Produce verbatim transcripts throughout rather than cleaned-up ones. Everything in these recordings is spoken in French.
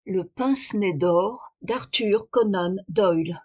Le pince-nez d'or d'Arthur Conan Doyle.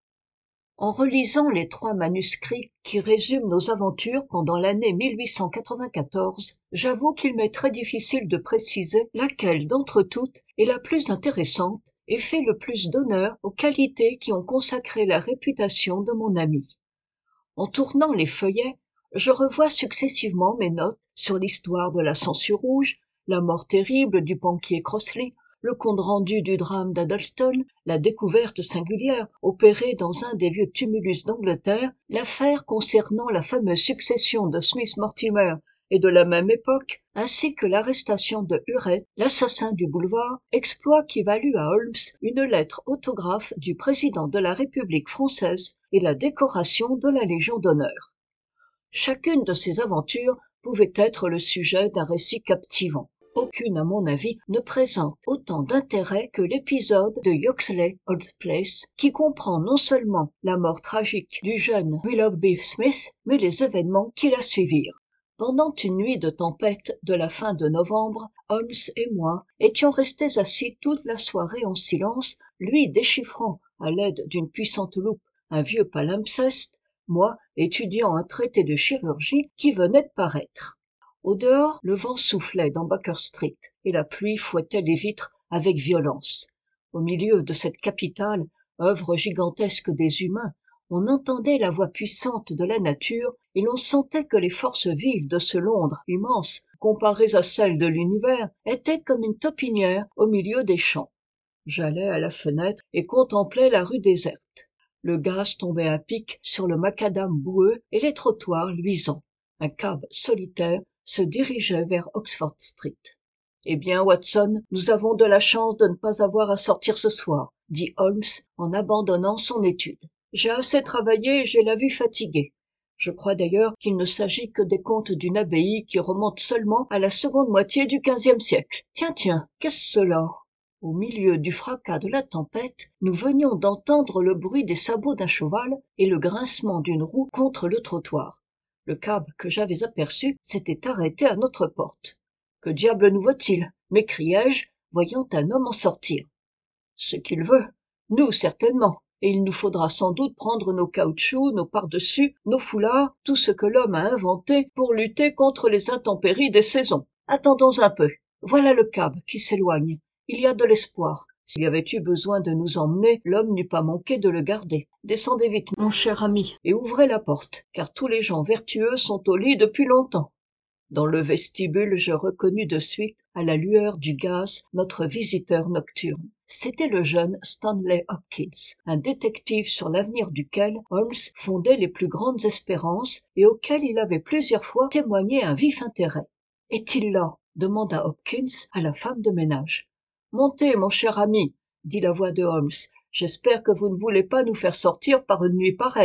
En relisant les trois manuscrits qui résument nos aventures pendant l'année mille huit cent quatre-vingt-quatorze, j'avoue qu'il m'est très difficile de préciser laquelle d'entre toutes est la plus intéressante et fait le plus d'honneur aux qualités qui ont consacré la réputation de mon ami. En tournant les feuillets, je revois successivement mes notes sur l'histoire de la Sangsue Rouge, la mort terrible du banquier Crossley, le compte-rendu du drame d'Addleston, la découverte singulière opérée dans un des vieux tumulus d'Angleterre, l'affaire concernant la fameuse succession de Smith-Mortimer et de la même époque, ainsi que l'arrestation de Huret, l'assassin du boulevard, exploit qui valut à Holmes une lettre autographe du président de la République française et la décoration de la Légion d'honneur. Chacune de ces aventures pouvait être le sujet d'un récit captivant. Aucune, à mon avis, ne présente autant d'intérêt que l'épisode de Yoxley Old Place, qui comprend non seulement la mort tragique du jeune Willoughby Smith, mais les événements qui la suivirent. Pendant une nuit de tempête de la fin de novembre, Holmes et moi étions restés assis toute la soirée en silence, lui déchiffrant, à l'aide d'une puissante loupe, un vieux palimpseste, moi étudiant un traité de chirurgie qui venait de paraître. Au dehors, le vent soufflait dans Baker Street et la pluie fouettait les vitres avec violence. Au milieu de cette capitale, œuvre gigantesque des humains, on entendait la voix puissante de la nature et l'on sentait que les forces vives de ce Londres immense, comparées à celles de l'univers, étaient comme une taupinière au milieu des champs. J'allais à la fenêtre et contemplais la rue déserte. Le gaz tombait à pic sur le macadam boueux et les trottoirs luisants. Un cab solitaire se dirigeait vers Oxford Street. « Eh bien, Watson, nous avons de la chance de ne pas avoir à sortir ce soir, » dit Holmes en abandonnant son étude. « J'ai assez travaillé et j'ai la vue fatiguée. Je crois d'ailleurs qu'il ne s'agit que des contes d'une abbaye qui remontent seulement à la seconde moitié du quinzième siècle. Tiens, tiens, qu'est-ce cela ?» Au milieu du fracas de la tempête, nous venions d'entendre le bruit des sabots d'un cheval et le grincement d'une roue contre le trottoir. Le cab que j'avais aperçu s'était arrêté à notre porte. « Que diable nous veut-il » m'écriai-je, voyant un homme en sortir. « Ce qu'il veut, nous certainement, et il nous faudra sans doute prendre nos caoutchoucs, nos pardessus, nos foulards, tout ce que l'homme a inventé pour lutter contre les intempéries des saisons. Attendons un peu, voilà le cab qui s'éloigne. Il y a de l'espoir. S'il y avait eu besoin de nous emmener, l'homme n'eût pas manqué de le garder. Descendez vite, mon cher ami, et ouvrez la porte, car tous les gens vertueux sont au lit depuis longtemps. » Dans le vestibule, je reconnus de suite, à la lueur du gaz, notre visiteur nocturne. C'était le jeune Stanley Hopkins, un détective sur l'avenir duquel Holmes fondait les plus grandes espérances et auquel il avait plusieurs fois témoigné un vif intérêt. « Est-il là ?» demanda Hopkins à la femme de ménage. « Montez, mon cher ami, » dit la voix de Holmes. « J'espère que vous ne voulez pas nous faire sortir par une nuit pareille. »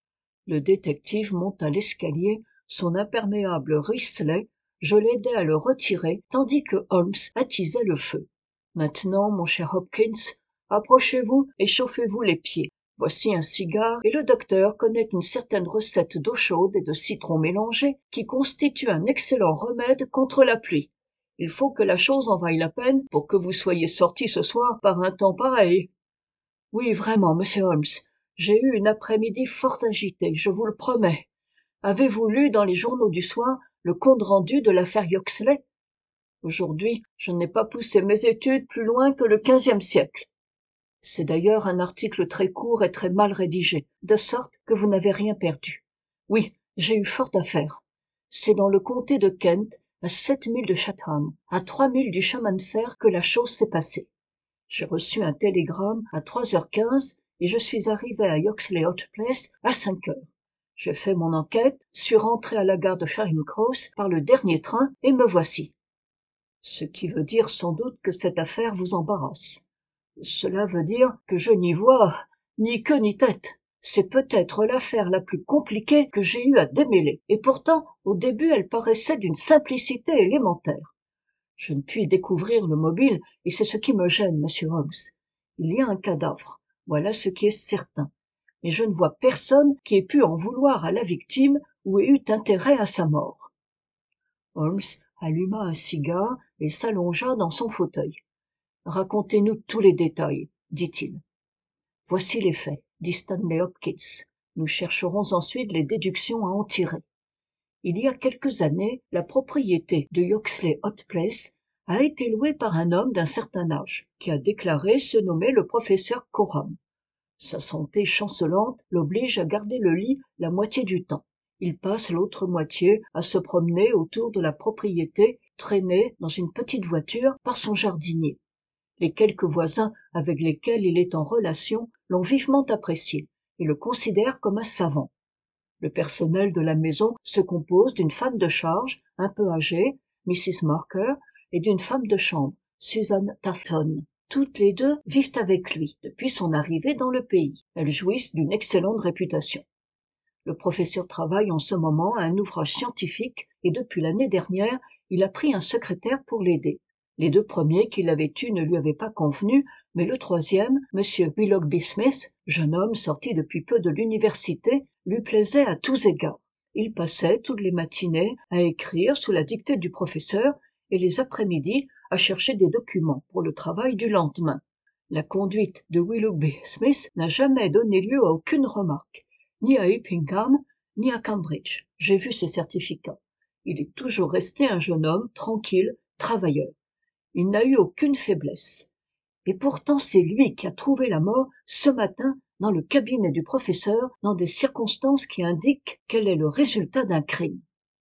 Le détective monta l'escalier, son imperméable ruisselait, je l'aidai à le retirer, tandis que Holmes attisait le feu. « Maintenant, mon cher Hopkins, approchez-vous et chauffez-vous les pieds. Voici un cigare, et le docteur connaît une certaine recette d'eau chaude et de citron mélangé qui constitue un excellent remède contre la pluie. Il faut que la chose en vaille la peine pour que vous soyez sorti ce soir par un temps pareil. »« Oui, vraiment, monsieur Holmes, j'ai eu une après-midi fort agitée, je vous le promets. Avez-vous lu dans les journaux du soir le compte-rendu de l'affaire Yoxley ? Aujourd'hui, je n'ai pas poussé mes études plus loin que le quinzième siècle. C'est d'ailleurs un article très court et très mal rédigé, de sorte que vous n'avez rien perdu. Oui, j'ai eu fort à faire. C'est dans le comté de Kent, à sept milles de Chatham, à trois milles du chemin de fer que la chose s'est passée. J'ai reçu un télégramme à trois heures quinze et je suis arrivé à Yoxley Old Place à cinq heures. J'ai fait mon enquête, suis rentré à la gare de Charing Cross par le dernier train et me voici. Ce qui veut dire sans doute que cette affaire vous embarrasse. Cela veut dire que je n'y vois ni queue ni tête. C'est peut-être l'affaire la plus compliquée que j'ai eu à démêler, et pourtant, au début, elle paraissait d'une simplicité élémentaire. Je ne puis découvrir le mobile, et c'est ce qui me gêne, monsieur Holmes. Il y a un cadavre, voilà ce qui est certain. Mais je ne vois personne qui ait pu en vouloir à la victime ou ait eu intérêt à sa mort. Holmes alluma un cigare et s'allongea dans son fauteuil. Racontez-nous tous les détails, dit-il. Voici les faits, dit Stanley Hopkins. Nous chercherons ensuite les déductions à en tirer. Il y a quelques années, la propriété de Yoxley Hot Place a été louée par un homme d'un certain âge, qui a déclaré se nommer le professeur Coram. Sa santé chancelante l'oblige à garder le lit la moitié du temps. Il passe l'autre moitié à se promener autour de la propriété, traîné dans une petite voiture par son jardinier. Les quelques voisins avec lesquels il est en relation l'ont vivement apprécié et le considèrent comme un savant. Le personnel de la maison se compose d'une femme de charge, un peu âgée, missus Marker, et d'une femme de chambre, Susan Tafton. Toutes les deux vivent avec lui depuis son arrivée dans le pays. Elles jouissent d'une excellente réputation. Le professeur travaille en ce moment à un ouvrage scientifique et depuis l'année dernière, il a pris un secrétaire pour l'aider. Les deux premiers qu'il avait eus ne lui avaient pas convenu, mais le troisième, M. Willoughby Smith, jeune homme sorti depuis peu de l'université, lui plaisait à tous égards. Il passait toutes les matinées à écrire sous la dictée du professeur et les après-midi à chercher des documents pour le travail du lendemain. La conduite de Willoughby Smith n'a jamais donné lieu à aucune remarque, ni à Uppingham, ni à Cambridge. J'ai vu ses certificats. Il est toujours resté un jeune homme tranquille, travailleur. Il n'a eu aucune faiblesse. Et pourtant c'est lui qui a trouvé la mort ce matin dans le cabinet du professeur dans des circonstances qui indiquent qu'elle est le résultat d'un crime.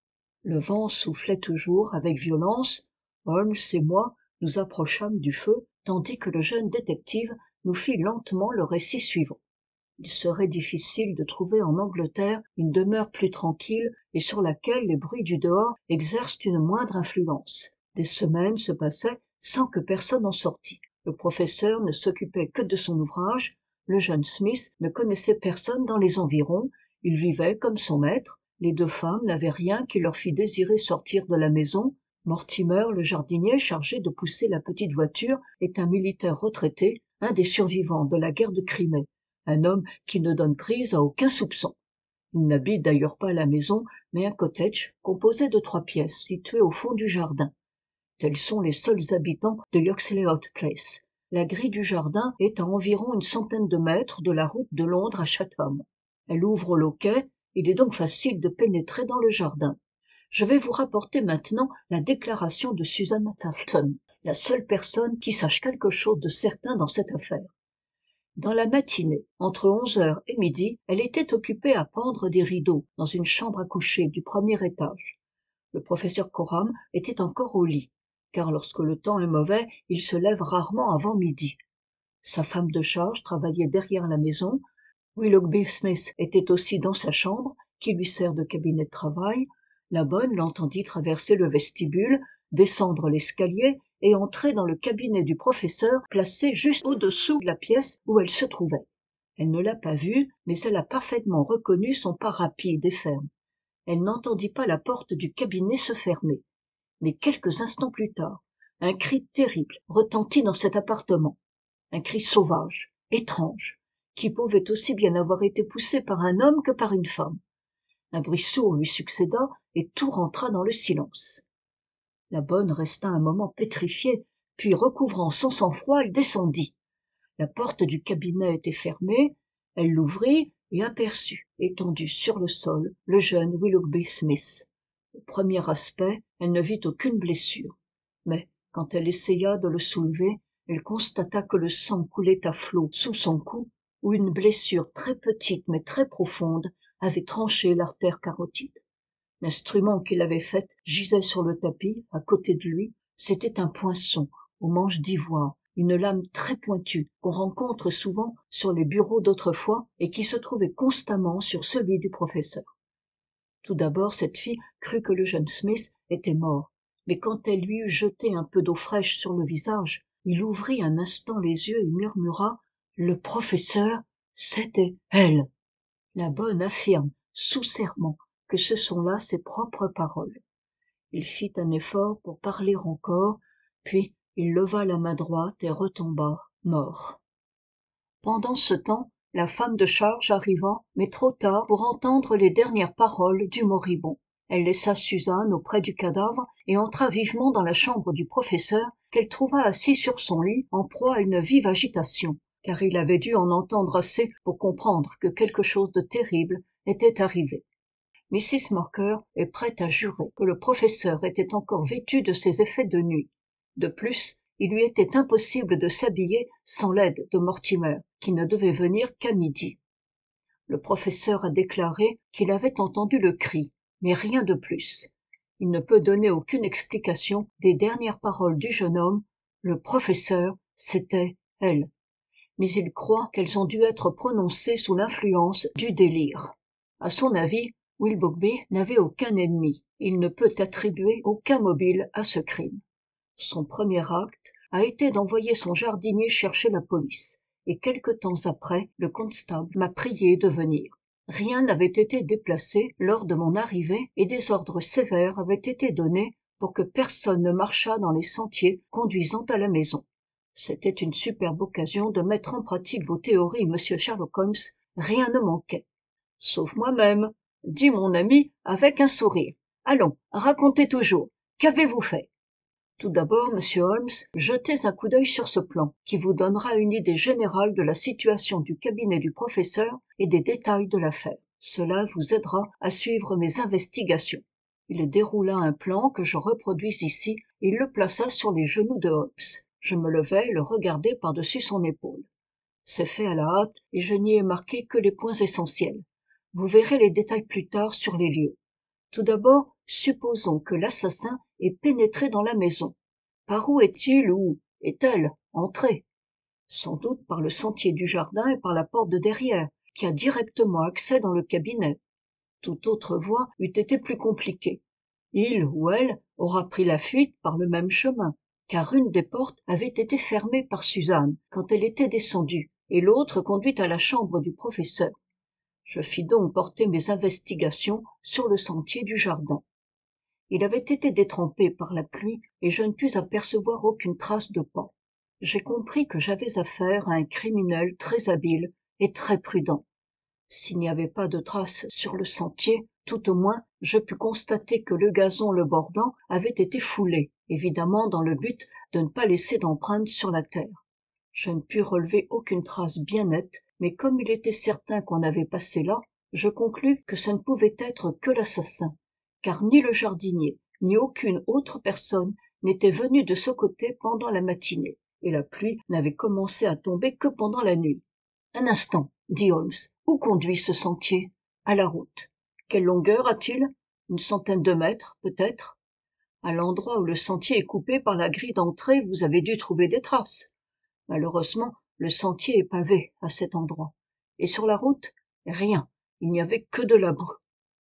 Le vent soufflait toujours avec violence. Holmes et moi nous approchâmes du feu tandis que le jeune détective nous fit lentement le récit suivant. Il serait difficile de trouver en Angleterre une demeure plus tranquille et sur laquelle les bruits du dehors exercent une moindre influence. Des semaines se passaient sans que personne en sortît. Le professeur ne s'occupait que de son ouvrage, le jeune Smith ne connaissait personne dans les environs, il vivait comme son maître, les deux femmes n'avaient rien qui leur fît désirer sortir de la maison. Mortimer, le jardinier chargé de pousser la petite voiture, est un militaire retraité, un des survivants de la guerre de Crimée, un homme qui ne donne prise à aucun soupçon. Il n'habite d'ailleurs pas la maison, mais un cottage composé de trois pièces situé au fond du jardin. Tels sont les seuls habitants de Yoxley Hot Place. La grille du jardin est à environ une centaine de mètres de la route de Londres à Chatham. Elle ouvre au loquet, il est donc facile de pénétrer dans le jardin. Je vais vous rapporter maintenant la déclaration de Susan Tafton, la seule personne qui sache quelque chose de certain dans cette affaire. Dans la matinée, entre onze heures et midi, elle était occupée à pendre des rideaux dans une chambre à coucher du premier étage. Le professeur Coram était encore au lit, car lorsque le temps est mauvais, il se lève rarement avant midi. Sa femme de charge travaillait derrière la maison. Willoughby Smith était aussi dans sa chambre, qui lui sert de cabinet de travail. La bonne l'entendit traverser le vestibule, descendre l'escalier et entrer dans le cabinet du professeur placé juste au-dessous de la pièce où elle se trouvait. Elle ne l'a pas vu, mais elle a parfaitement reconnu son pas rapide et ferme. Elle n'entendit pas la porte du cabinet se fermer. Mais quelques instants plus tard, un cri terrible retentit dans cet appartement. Un cri sauvage, étrange, qui pouvait aussi bien avoir été poussé par un homme que par une femme. Un bruit sourd lui succéda et tout rentra dans le silence. La bonne resta un moment pétrifiée, puis recouvrant son sang-froid, elle descendit. La porte du cabinet était fermée, elle l'ouvrit et aperçut, étendu sur le sol, le jeune Willoughby Smith. Au premier aspect, elle ne vit aucune blessure, mais quand elle essaya de le soulever, elle constata que le sang coulait à flots sous son cou, où une blessure très petite mais très profonde avait tranché l'artère carotide. L'instrument qui l'avait faite gisait sur le tapis, à côté de lui. C'était un poinçon, aux manches d'ivoire, une lame très pointue qu'on rencontre souvent sur les bureaux d'autrefois et qui se trouvait constamment sur celui du professeur. Tout d'abord, cette fille crut que le jeune Smith était mort, mais quand elle lui eut jeté un peu d'eau fraîche sur le visage, il ouvrit un instant les yeux et murmura « Le professeur, c'était elle !» La bonne affirme, sous serment, que ce sont là ses propres paroles. Il fit un effort pour parler encore, puis il leva la main droite et retomba, mort. Pendant ce temps, la femme de charge arriva, mais trop tard pour entendre les dernières paroles du moribond. Elle laissa Suzanne auprès du cadavre et entra vivement dans la chambre du professeur, qu'elle trouva assis sur son lit en proie à une vive agitation, car il avait dû en entendre assez pour comprendre que quelque chose de terrible était arrivé. Mrs Marker est prête à jurer que le professeur était encore vêtu de ses effets de nuit. De plus, il lui était impossible de s'habiller sans l'aide de Mortimer, qui ne devait venir qu'à midi. Le professeur a déclaré qu'il avait entendu le cri, mais rien de plus. Il ne peut donner aucune explication des dernières paroles du jeune homme. Le professeur, c'était elle. Mais il croit qu'elles ont dû être prononcées sous l'influence du délire. À son avis, Willoughby n'avait aucun ennemi. Il ne peut attribuer aucun mobile à ce crime. Son premier acte a été d'envoyer son jardinier chercher la police, et quelque temps après, le constable m'a prié de venir. Rien n'avait été déplacé lors de mon arrivée et des ordres sévères avaient été donnés pour que personne ne marchât dans les sentiers conduisant à la maison. C'était une superbe occasion de mettre en pratique vos théories, monsieur Sherlock Holmes. Rien ne manquait. Sauf moi-même, dit mon ami avec un sourire. Allons, racontez toujours. Qu'avez-vous fait? Tout d'abord, monsieur Holmes, jetez un coup d'œil sur ce plan, qui vous donnera une idée générale de la situation du cabinet du professeur et des détails de l'affaire. Cela vous aidera à suivre mes investigations. Il déroula un plan que je reproduis ici et il le plaça sur les genoux de Holmes. Je me levai et le regardai par-dessus son épaule. C'est fait à la hâte et je n'y ai marqué que les points essentiels. Vous verrez les détails plus tard sur les lieux. Tout d'abord, supposons que l'assassin ait pénétré dans la maison. Par où est-il ou est-elle entrée? Sans doute par le sentier du jardin et par la porte de derrière, qui a directement accès dans le cabinet. Toute autre voie eût été plus compliquée. Il ou elle aura pris la fuite par le même chemin, car une des portes avait été fermée par Suzanne quand elle était descendue, et l'autre conduite à la chambre du professeur. Je fis donc porter mes investigations sur le sentier du jardin. Il avait été détrempé par la pluie et je ne pus apercevoir aucune trace de pas. J'ai compris que j'avais affaire à un criminel très habile et très prudent. S'il n'y avait pas de traces sur le sentier, tout au moins je pus constater que le gazon le bordant avait été foulé, évidemment dans le but de ne pas laisser d'empreinte sur la terre. Je ne pus relever aucune trace bien nette, mais comme il était certain qu'on avait passé là, je conclus que ce ne pouvait être que l'assassin, car ni le jardinier, ni aucune autre personne n'était venue de ce côté pendant la matinée, et la pluie n'avait commencé à tomber que pendant la nuit. Un instant, dit Holmes, où conduit ce sentier? À la route. Quelle longueur a-t-il? Une centaine de mètres, peut-être. À l'endroit où le sentier est coupé par la grille d'entrée, vous avez dû trouver des traces. Malheureusement, le sentier est pavé à cet endroit. Et sur la route, rien. Il n'y avait que de la boue.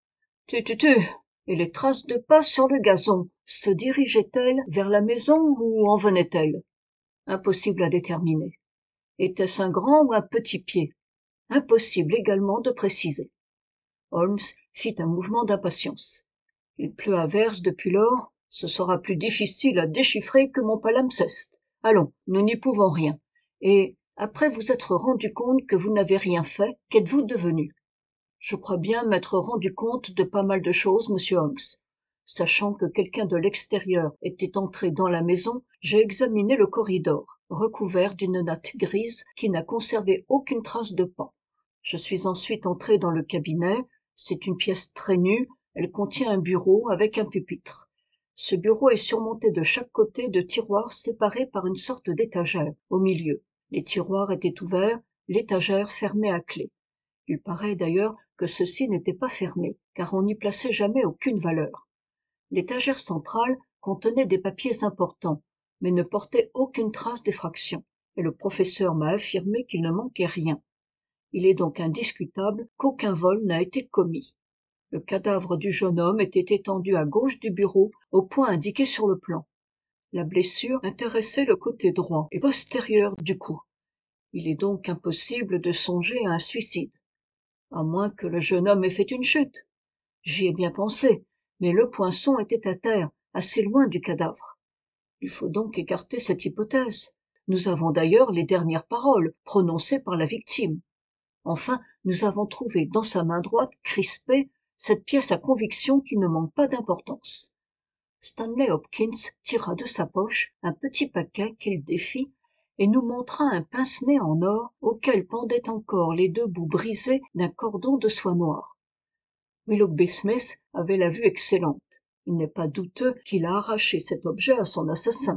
Tu, tu, tu. Et les traces de pas sur le gazon, se dirigeaient-elles vers la maison ou en venaient-elles? Impossible à déterminer. Était-ce un grand ou un petit pied? Impossible également de préciser. Holmes fit un mouvement d'impatience. Il pleut à verse depuis lors, ce sera plus difficile à déchiffrer que mon palimpseste. Allons, nous n'y pouvons rien. Et, après vous être rendu compte que vous n'avez rien fait, qu'êtes-vous devenu? Je crois bien m'être rendu compte de pas mal de choses, monsieur Holmes. Sachant que quelqu'un de l'extérieur était entré dans la maison, j'ai examiné le corridor, recouvert d'une natte grise qui n'a conservé aucune trace de pas. Je suis ensuite entré dans le cabinet. C'est une pièce très nue, elle contient un bureau avec un pupitre. Ce bureau est surmonté de chaque côté de tiroirs séparés par une sorte d'étagère au milieu. Les tiroirs étaient ouverts, l'étagère fermée à clé. Il paraît d'ailleurs que ceci n'était pas fermé, car on n'y plaçait jamais aucune valeur. L'étagère centrale contenait des papiers importants, mais ne portait aucune trace d'effraction, et le professeur m'a affirmé qu'il ne manquait rien. Il est donc indiscutable qu'aucun vol n'a été commis. Le cadavre du jeune homme était étendu à gauche du bureau, au point indiqué sur le plan. La blessure intéressait le côté droit et postérieur du cou. Il est donc impossible de songer à un suicide, à moins que le jeune homme ait fait une chute. J'y ai bien pensé, mais le poinçon était à terre, assez loin du cadavre. Il faut donc écarter cette hypothèse. Nous avons d'ailleurs les dernières paroles prononcées par la victime. Enfin, nous avons trouvé dans sa main droite crispée cette pièce à conviction qui ne manque pas d'importance. Stanley Hopkins tira de sa poche un petit paquet qu'il défit et nous montra un pince-nez en or auquel pendaient encore les deux bouts brisés d'un cordon de soie noire. Willoughby Smith avait la vue excellente. Il n'est pas douteux qu'il a arraché cet objet à son assassin.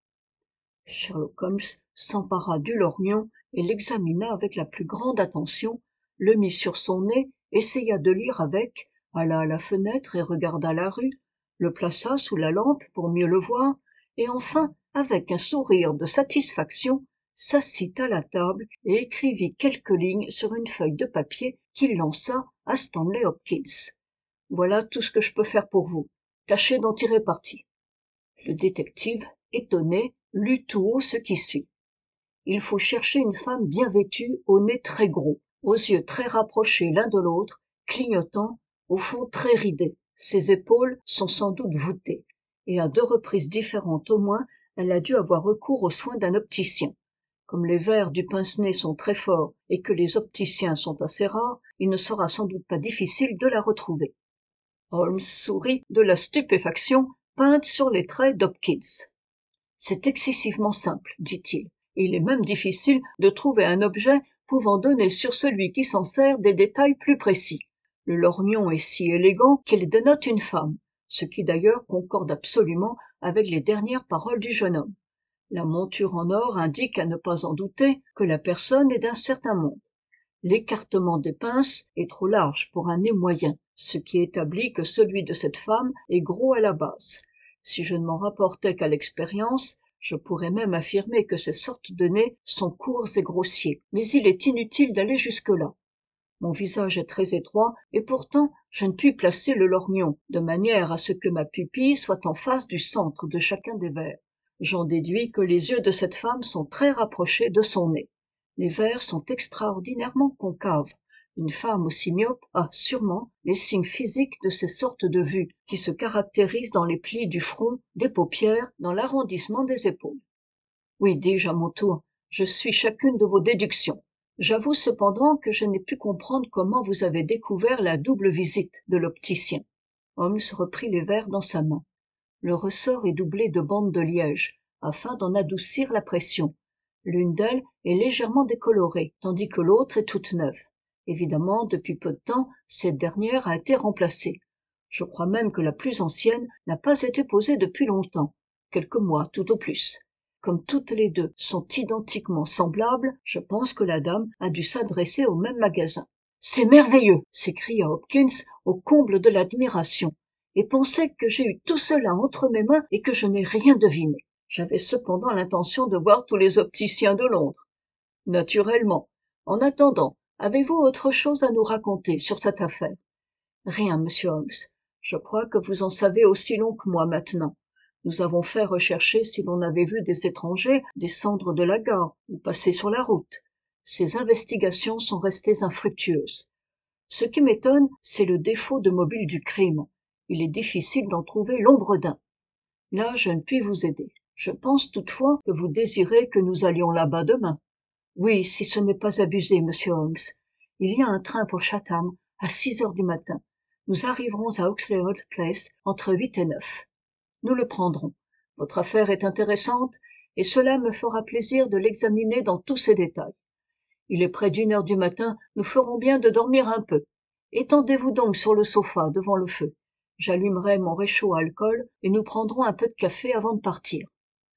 Sherlock Holmes s'empara du lorgnon et l'examina avec la plus grande attention, le mit sur son nez, essaya de lire avec, alla à la fenêtre et regarda la rue, le plaça sous la lampe pour mieux le voir, et enfin, avec un sourire de satisfaction, s'assit à la table et écrivit quelques lignes sur une feuille de papier qu'il lança à Stanley Hopkins. « Voilà tout ce que je peux faire pour vous. Tâchez d'en tirer parti. » Le détective, étonné, lut tout haut ce qui suit. Il faut chercher une femme bien vêtue, au nez très gros, aux yeux très rapprochés l'un de l'autre, clignotants, au fond très ridés. Ses épaules sont sans doute voûtées, et à deux reprises différentes au moins, elle a dû avoir recours aux soins d'un opticien. Comme les vers du pince-nez sont très forts et que les opticiens sont assez rares, il ne sera sans doute pas difficile de la retrouver. Holmes sourit de la stupéfaction peinte sur les traits d'Hopkins. « C'est excessivement simple, dit-il. Il est même difficile de trouver un objet pouvant donner sur celui qui s'en sert des détails plus précis. Le lorgnon est si élégant qu'il dénote une femme, ce qui d'ailleurs concorde absolument avec les dernières paroles du jeune homme. La monture en or indique, à ne pas en douter, que la personne est d'un certain monde. L'écartement des pinces est trop large pour un nez moyen, ce qui établit que celui de cette femme est gros à la base. Si je ne m'en rapportais qu'à l'expérience, je pourrais même affirmer que ces sortes de nez sont courts et grossiers, mais il est inutile d'aller jusque-là. Mon visage est très étroit, et pourtant je ne puis placer le lorgnon, de manière à ce que ma pupille soit en face du centre de chacun des verres. J'en déduis que les yeux de cette femme sont très rapprochés de son nez. Les verres sont extraordinairement concaves. Une femme aussi myope a sûrement les signes physiques de ces sortes de vues qui se caractérisent dans les plis du front, des paupières, dans l'arrondissement des épaules. Oui, dis-je à mon tour, je suis chacune de vos déductions. J'avoue cependant que je n'ai pu comprendre comment vous avez découvert la double visite de l'opticien. Holmes reprit les verres dans sa main. Le ressort est doublé de bandes de liège, afin d'en adoucir la pression. L'une d'elles est légèrement décolorée, tandis que l'autre est toute neuve. Évidemment, depuis peu de temps, cette dernière a été remplacée. Je crois même que la plus ancienne n'a pas été posée depuis longtemps, quelques mois tout au plus. Comme toutes les deux sont identiquement semblables, je pense que la dame a dû s'adresser au même magasin. « C'est merveilleux !» s'écria Hopkins au comble de l'admiration. « Et pensez que j'ai eu tout cela entre mes mains et que je n'ai rien deviné. J'avais cependant l'intention de voir tous les opticiens de Londres. » « Naturellement. En attendant, avez-vous autre chose à nous raconter sur cette affaire ? » ?»« Rien, monsieur Holmes. Je crois que vous en savez aussi long que moi maintenant. Nous avons fait rechercher si l'on avait vu des étrangers descendre de la gare ou passer sur la route. Ces investigations sont restées infructueuses. Ce qui m'étonne, c'est le défaut de mobile du crime. Il est difficile d'en trouver l'ombre d'un. Là, je ne puis vous aider. Je pense toutefois que vous désirez que nous allions là-bas demain. Oui, si ce n'est pas abusé, monsieur Holmes. Il y a un train pour Chatham à six heures du matin. Nous arriverons à Oxley-Holt Place entre huit et neuf. Nous le prendrons. Votre affaire est intéressante et cela me fera plaisir de l'examiner dans tous ses détails. Il est près d'une heure du matin, nous ferons bien de dormir un peu. Étendez-vous donc sur le sofa devant le feu. J'allumerai mon réchaud à alcool et nous prendrons un peu de café avant de partir.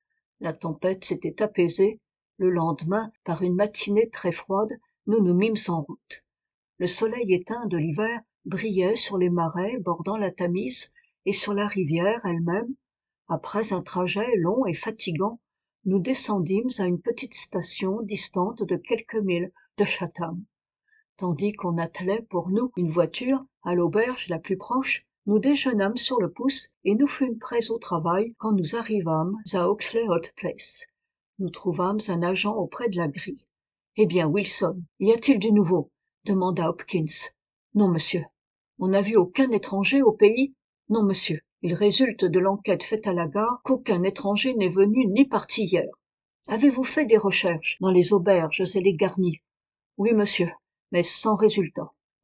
La tempête s'était apaisée. Le lendemain, par une matinée très froide, nous nous mîmes en route. Le soleil éteint de l'hiver brillait sur les marais bordant la Tamise et sur la rivière elle-même. Après un trajet long et fatigant, nous descendîmes à une petite station distante de quelques milles de Chatham. Tandis qu'on attelait pour nous une voiture à l'auberge la plus proche, nous déjeunâmes sur le pouce et nous fûmes prêts au travail quand nous arrivâmes à Oxley-Holt Place. Nous trouvâmes un agent auprès de la grille. « Eh bien, Wilson, y a-t-il du nouveau ?» demanda Hopkins. « Non, monsieur. »« On n'a vu aucun étranger au pays ?»« Non, monsieur. Il résulte de l'enquête faite à la gare qu'aucun étranger n'est venu ni parti hier. »« Avez-vous fait des recherches dans les auberges et les garnis ?»« Oui, monsieur, mais sans résultat. Allons,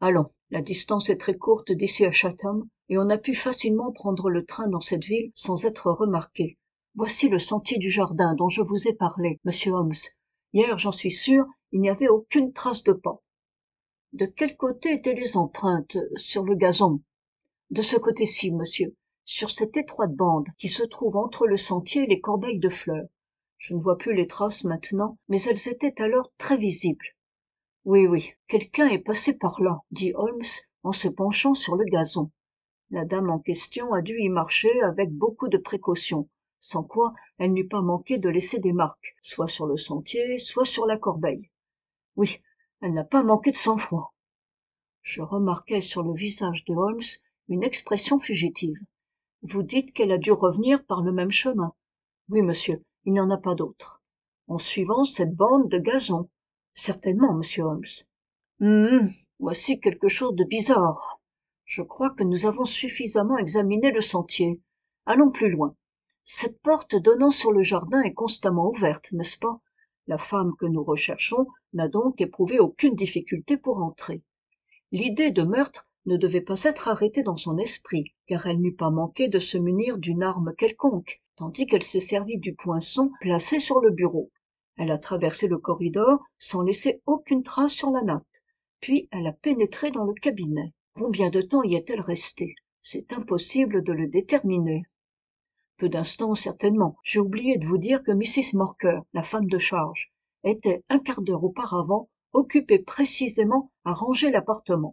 La distance est très courte d'ici à Chatham, et on a pu facilement prendre le train dans cette ville sans être remarqué. Voici le sentier du jardin dont je vous ai parlé, monsieur Holmes. Hier, j'en suis sûr, il n'y avait aucune trace de pas. De quel côté étaient les empreintes? Sur le gazon? De ce côté-ci, monsieur, sur cette étroite bande qui se trouve entre le sentier et les corbeilles de fleurs. Je ne vois plus les traces maintenant, mais elles étaient alors très visibles. Oui, oui, quelqu'un est passé par là, dit Holmes en se penchant sur le gazon. La dame en question a dû y marcher avec beaucoup de précaution, sans quoi elle n'eût pas manqué de laisser des marques, soit sur le sentier, soit sur la corbeille. Oui, elle n'a pas manqué de sang-froid. Je remarquai sur le visage de Holmes une expression fugitive. Vous dites qu'elle a dû revenir par le même chemin. Oui, monsieur, il n'y en a pas d'autre. En suivant cette bande de gazon. Certainement, monsieur Holmes. Hum, voici quelque chose de bizarre. Je crois que nous avons suffisamment examiné le sentier. Allons plus loin. Cette porte donnant sur le jardin est constamment ouverte, n'est-ce pas? La femme que nous recherchons n'a donc éprouvé aucune difficulté pour entrer. L'idée de meurtre ne devait pas être arrêtée dans son esprit, car elle n'eût pas manqué de se munir d'une arme quelconque, tandis qu'elle s'est servie du poinçon placé sur le bureau. Elle a traversé le corridor sans laisser aucune trace sur la natte. Puis elle a pénétré dans le cabinet. Combien de temps y est-elle restée? C'est impossible de le déterminer. Peu d'instants, certainement. J'ai oublié de vous dire que Missus Morker, la femme de charge, était un quart d'heure auparavant occupée précisément à ranger l'appartement.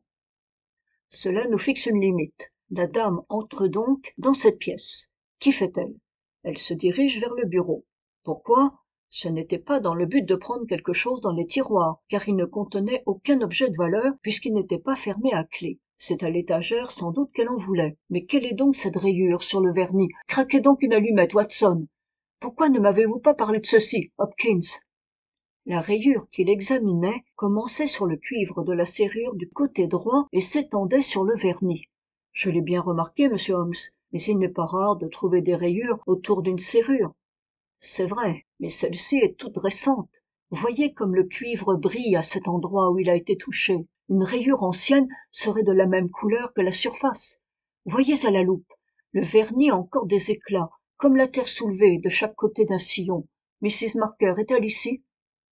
Cela nous fixe une limite. La dame entre donc dans cette pièce. Qu'y fait-elle? Elle se dirige vers le bureau. Pourquoi? Ce n'était pas dans le but de prendre quelque chose dans les tiroirs, car ils ne contenaient aucun objet de valeur puisqu'ils n'étaient pas fermés à clé. C'est à l'étagère sans doute qu'elle en voulait. Mais quelle est donc cette rayure sur le vernis? Craquez donc une allumette, Watson. Pourquoi ne m'avez-vous pas parlé de ceci, Hopkins? La rayure qu'il examinait commençait sur le cuivre de la serrure du côté droit et s'étendait sur le vernis. Je l'ai bien remarqué, monsieur Holmes, mais il n'est pas rare de trouver des rayures autour d'une serrure. C'est vrai, mais celle-ci est toute récente. Voyez comme le cuivre brille à cet endroit où il a été touché. Une rayure ancienne serait de la même couleur que la surface. Voyez à la loupe, le vernis a encore des éclats, comme la terre soulevée de chaque côté d'un sillon. Missus Marker est-elle ici?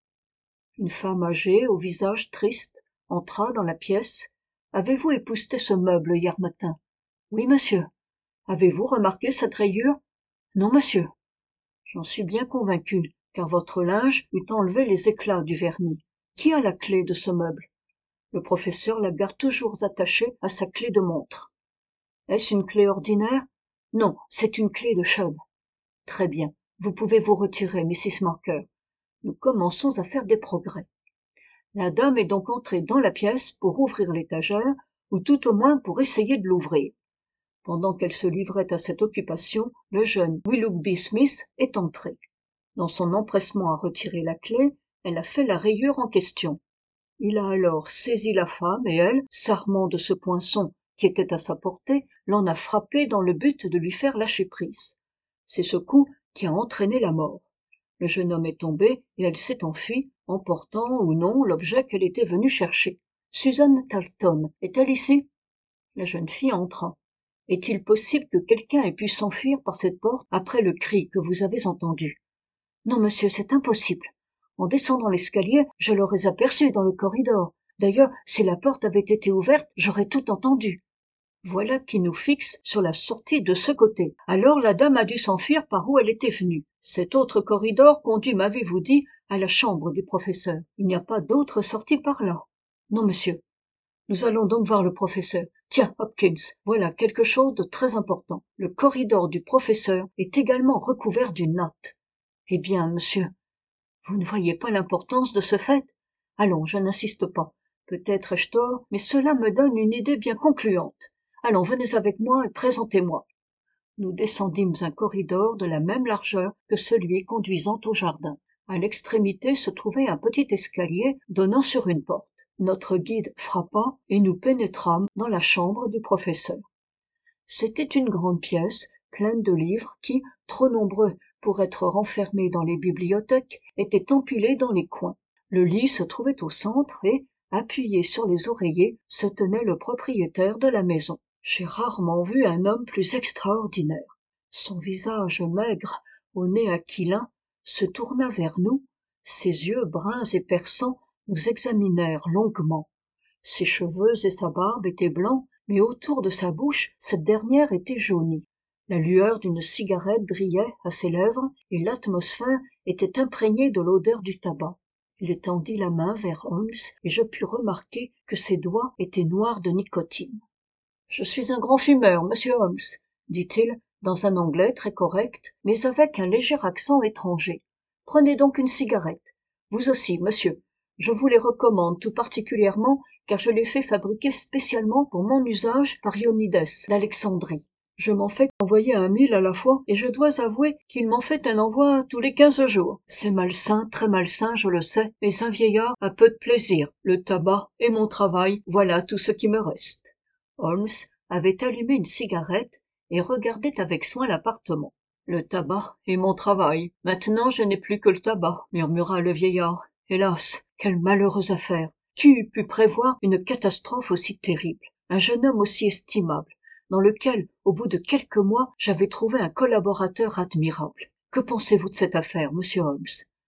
Une femme âgée, au visage triste, entra dans la pièce. Avez-vous épousseté ce meuble hier matin? Oui, monsieur. Avez-vous remarqué cette rayure? Non, monsieur. J'en suis bien convaincu, car votre linge eût enlevé les éclats du vernis. Qui a la clé de ce meuble? Le professeur la garde toujours attachée à sa clé de montre. Est-ce une clé ordinaire? Non, c'est une clé de Chubb. Très bien. Vous pouvez vous retirer, Missus Marker. Nous commençons à faire des progrès. La dame est donc entrée dans la pièce pour ouvrir l'étagère, ou tout au moins pour essayer de l'ouvrir. Pendant qu'elle se livrait à cette occupation, le jeune Willoughby Smith est entré. Dans son empressement à retirer la clé, elle a fait la rayure en question. Il a alors saisi la femme et elle, s'armant de ce poinçon qui était à sa portée, l'en a frappé dans le but de lui faire lâcher prise. C'est ce coup qui a entraîné la mort. Le jeune homme est tombé et elle s'est enfuie, emportant ou non l'objet qu'elle était venue chercher. Susan Talton est-elle ici? La jeune fille entra. Est-il possible que quelqu'un ait pu s'enfuir par cette porte après le cri que vous avez entendu? Non, monsieur, c'est impossible. En descendant l'escalier, je l'aurais aperçu dans le corridor. D'ailleurs, si la porte avait été ouverte, j'aurais tout entendu. Voilà qui nous fixe sur la sortie de ce côté. Alors la dame a dû s'enfuir par où elle était venue. Cet autre corridor conduit, m'avez-vous dit, à la chambre du professeur. Il n'y a pas d'autre sortie par là. Non, monsieur. Nous allons donc voir le professeur. Tiens, Hopkins, voilà quelque chose de très important. Le corridor du professeur est également recouvert d'une natte. Eh bien, monsieur, vous ne voyez pas l'importance de ce fait? Allons, je n'insiste pas. Peut-être ai-je tort, mais cela me donne une idée bien concluante. Allons, venez avec moi et présentez-moi. Nous descendîmes un corridor de la même largeur que celui conduisant au jardin. À l'extrémité se trouvait un petit escalier donnant sur une porte. Notre guide frappa et nous pénétrâmes dans la chambre du professeur. C'était une grande pièce, pleine de livres qui, trop nombreux pour être renfermés dans les bibliothèques, étaient empilés dans les coins. Le lit se trouvait au centre et, Appuyé sur les oreillers, se tenait le propriétaire de la maison. J'ai rarement vu un homme plus extraordinaire. Son visage maigre, au nez aquilin, se tourna vers nous, ses yeux bruns et perçants nous examinèrent longuement. Ses cheveux et sa barbe étaient blancs, mais autour de sa bouche, cette dernière était jaunie. La lueur d'une cigarette brillait à ses lèvres et l'atmosphère était imprégnée de l'odeur du tabac. Il tendit la main vers Holmes et je pus remarquer que ses doigts étaient noirs de nicotine. « Je suis un grand fumeur, monsieur Holmes, » dit-il, dans un anglais très correct, mais avec un léger accent étranger. « Prenez donc une cigarette. Vous aussi, monsieur. Je vous les recommande tout particulièrement car je les fais fabriquer spécialement pour mon usage par Ionides d'Alexandrie. Je m'en fais envoyer un mille à la fois et je dois avouer qu'il m'en fait un envoi tous les quinze jours. C'est malsain, très malsain, je le sais, mais un vieillard a peu de plaisir. Le tabac et mon travail, voilà tout ce qui me reste. » Holmes avait allumé une cigarette et regardait avec soin l'appartement. « Le tabac et mon travail. Maintenant je n'ai plus que le tabac, » murmura le vieillard. « Hélas, quelle malheureuse affaire. Qui eût pu prévoir une catastrophe aussi terrible? Un jeune homme aussi estimable, dans lequel, au bout de quelques mois, j'avais trouvé un collaborateur admirable. Que pensez-vous de cette affaire, monsieur Holmes?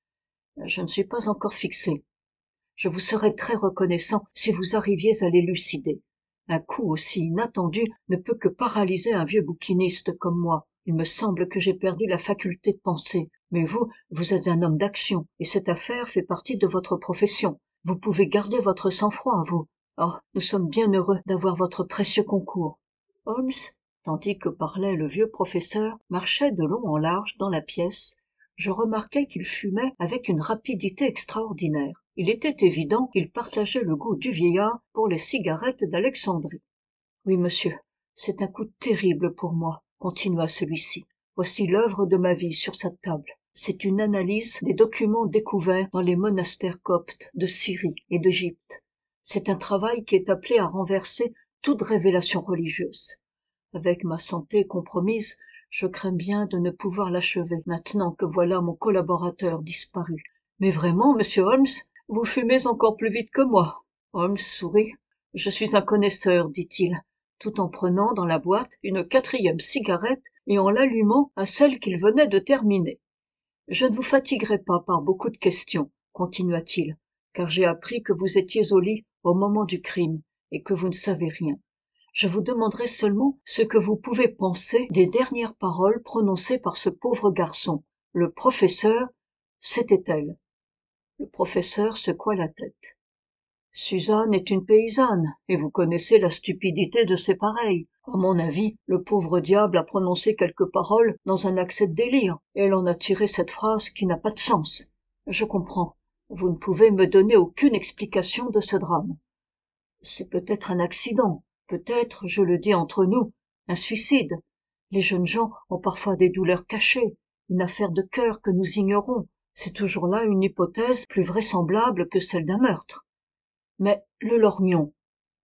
Je ne suis pas encore fixé. Je vous serais très reconnaissant si vous arriviez à l'élucider. Un coup aussi inattendu ne peut que paralyser un vieux bouquiniste comme moi. Il me semble que j'ai perdu la faculté de penser. Mais vous, vous êtes un homme d'action, et cette affaire fait partie de votre profession. Vous pouvez garder votre sang-froid, vous. Ah, nous sommes bien heureux d'avoir votre précieux concours. » Holmes, tandis que parlait le vieux professeur, marchait de long en large dans la pièce. Je remarquai qu'il fumait avec une rapidité extraordinaire. Il était évident qu'il partageait le goût du vieillard pour les cigarettes d'Alexandrie. « Oui, monsieur, c'est un coup terrible pour moi, » continua celui-ci. « Voici l'œuvre de ma vie sur cette table. C'est une analyse des documents découverts dans les monastères coptes de Syrie et d'Égypte. C'est un travail qui est appelé à renverser toute révélation religieuse. Avec ma santé compromise, je crains bien de ne pouvoir l'achever maintenant que voilà mon collaborateur disparu. Mais vraiment, monsieur Holmes, vous fumez encore plus vite que moi. » Holmes sourit. « Je suis un connaisseur, dit-il, tout en prenant dans la boîte une quatrième cigarette et en l'allumant à celle qu'il venait de terminer. « Je ne vous fatiguerai pas par beaucoup de questions, continua-t-il, car j'ai appris que vous étiez au lit au moment du crime et que vous ne savez rien. Je vous demanderai seulement ce que vous pouvez penser des dernières paroles prononcées par ce pauvre garçon. Le professeur, c'était elle. » Le professeur secoua la tête. « Suzanne est une paysanne, et vous connaissez la stupidité de ses pareils. À mon avis, le pauvre diable a prononcé quelques paroles dans un accès de délire, et elle en a tiré cette phrase qui n'a pas de sens. Je comprends. Vous ne pouvez me donner aucune explication de ce drame. C'est peut-être un accident, peut-être, je le dis entre nous, un suicide. Les jeunes gens ont parfois des douleurs cachées, une affaire de cœur que nous ignorons. C'est toujours là une hypothèse plus vraisemblable que celle d'un meurtre. Mais le lorgnon.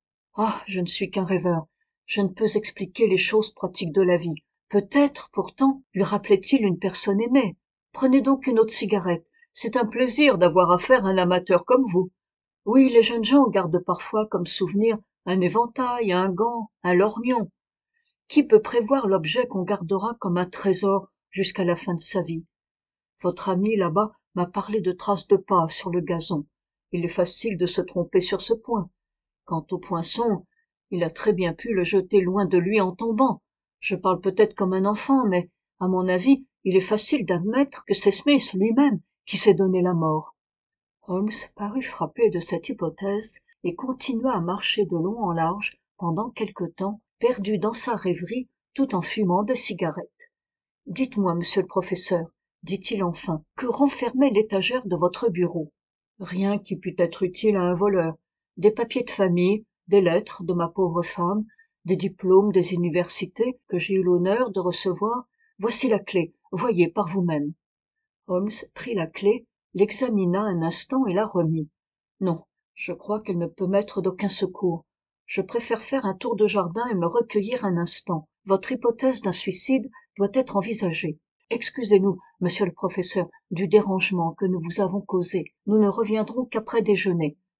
Ah, je ne suis qu'un rêveur. Je ne peux expliquer les choses pratiques de la vie. Peut-être, pourtant, lui rappelait-il une personne aimée. Prenez donc une autre cigarette. C'est un plaisir d'avoir affaire à un amateur comme vous. Oui, les jeunes gens gardent parfois comme souvenir un éventail, un gant, un lorgnon. Qui peut prévoir l'objet qu'on gardera comme un trésor jusqu'à la fin de sa vie? Votre ami là-bas m'a parlé de traces de pas sur le gazon. Il est facile de se tromper sur ce point. Quant au poinçon, il a très bien pu le jeter loin de lui en tombant. Je parle peut-être comme un enfant, mais, à mon avis, il est facile d'admettre que c'est Smith lui-même qui s'est donné la mort. » Holmes parut frappé de cette hypothèse et continua à marcher de long en large pendant quelque temps, perdu dans sa rêverie tout en fumant des cigarettes. « Dites-moi, monsieur le professeur, » dit-il enfin, « que renfermait l'étagère de votre bureau? » « Rien qui pût être utile à un voleur. Des papiers de famille, des lettres de ma pauvre femme, des diplômes des universités que j'ai eu l'honneur de recevoir. Voici la clé, voyez par vous-même. » Holmes prit la clé, l'examina un instant et la remit. « Non, je crois qu'elle ne peut m'être d'aucun secours. Je préfère faire un tour de jardin et me recueillir un instant. Votre hypothèse d'un suicide doit être envisagée. Excusez-nous, monsieur le professeur, du dérangement que nous vous avons causé. Nous ne reviendrons qu'après déjeuner.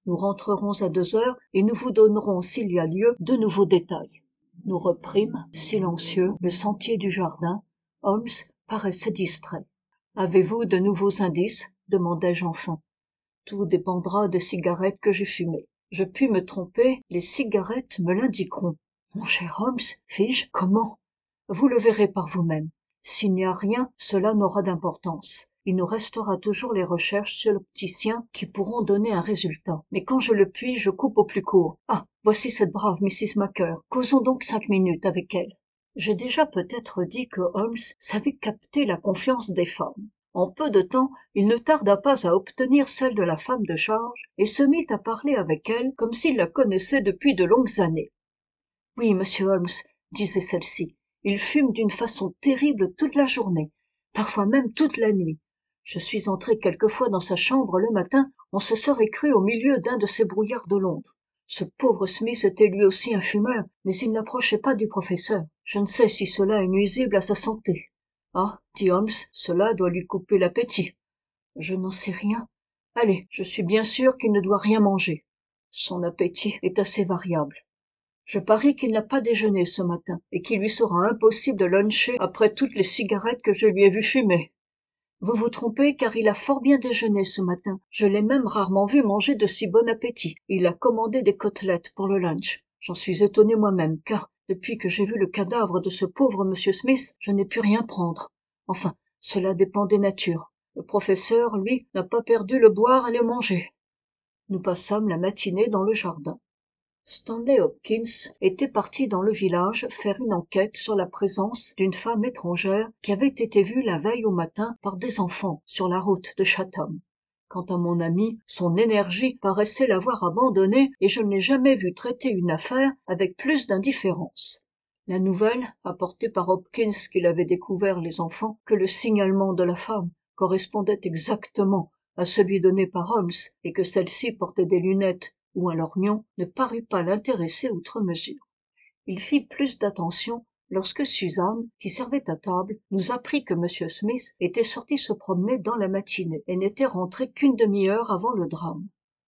Nous rentrerons à deux heures et nous vous donnerons, s'il y a lieu, de nouveaux détails. » Nous reprîmes, silencieux, le sentier du jardin. Holmes paraissait distrait. « Avez-vous de nouveaux indices ?» demandai-je enfin. « Tout dépendra des cigarettes que j'ai fumées. Je puis me tromper, les cigarettes me l'indiqueront. »« Mon cher Holmes, fis-je, comment ?»« Vous le verrez par vous-même. S'il n'y a rien, cela n'aura d'importance. Il nous restera toujours les recherches chez l'opticien qui pourront donner un résultat. Mais quand je le puis, je coupe au plus court. Ah, voici cette brave missus Macker. Causons donc cinq minutes avec elle. » J'ai déjà peut-être dit que Holmes savait capter la confiance des femmes. En peu de temps, il ne tarda pas à obtenir celle de la femme de charge et se mit à parler avec elle comme s'il la connaissait depuis de longues années. « Oui, monsieur Holmes, » disait celle-ci, « il fume d'une façon terrible toute la journée, parfois même toute la nuit. Je suis entré quelquefois dans sa chambre le matin, on se serait cru au milieu d'un de ces brouillards de Londres. Ce pauvre Smith était lui aussi un fumeur, mais il n'approchait pas du professeur. Je ne sais si cela est nuisible à sa santé. »« Ah, » dit Holmes, « cela doit lui couper l'appétit. »« Je n'en sais rien. Allez, je suis bien sûr qu'il ne doit rien manger. Son appétit est assez variable. Je parie qu'il n'a pas déjeuné ce matin et qu'il lui sera impossible de luncher après toutes les cigarettes que je lui ai vu fumer. Vous vous trompez car il a fort bien déjeuné ce matin. Je l'ai même rarement vu manger de si bon appétit. Il a commandé des côtelettes pour le lunch. J'en suis étonné moi-même car, depuis que j'ai vu le cadavre de ce pauvre monsieur Smith, je n'ai pu rien prendre. Enfin, cela dépend des natures. Le professeur, lui, n'a pas perdu le boire et le manger. Nous passâmes la matinée dans le jardin. Stanley Hopkins était parti dans le village faire une enquête sur la présence d'une femme étrangère qui avait été vue la veille au matin par des enfants sur la route de Chatham. Quant à mon ami, son énergie paraissait l'avoir abandonné et je ne l'ai jamais vu traiter une affaire avec plus d'indifférence. La nouvelle, apportée par Hopkins qu'il avait découvert les enfants, que le signalement de la femme correspondait exactement à celui donné par Holmes et que celle-ci portait des lunettes ou un lorgnon, ne parut pas l'intéresser outre mesure. Il fit plus d'attention lorsque Suzanne, qui servait à table, nous apprit que M. Smith était sorti se promener dans la matinée et n'était rentré qu'une demi-heure avant le drame.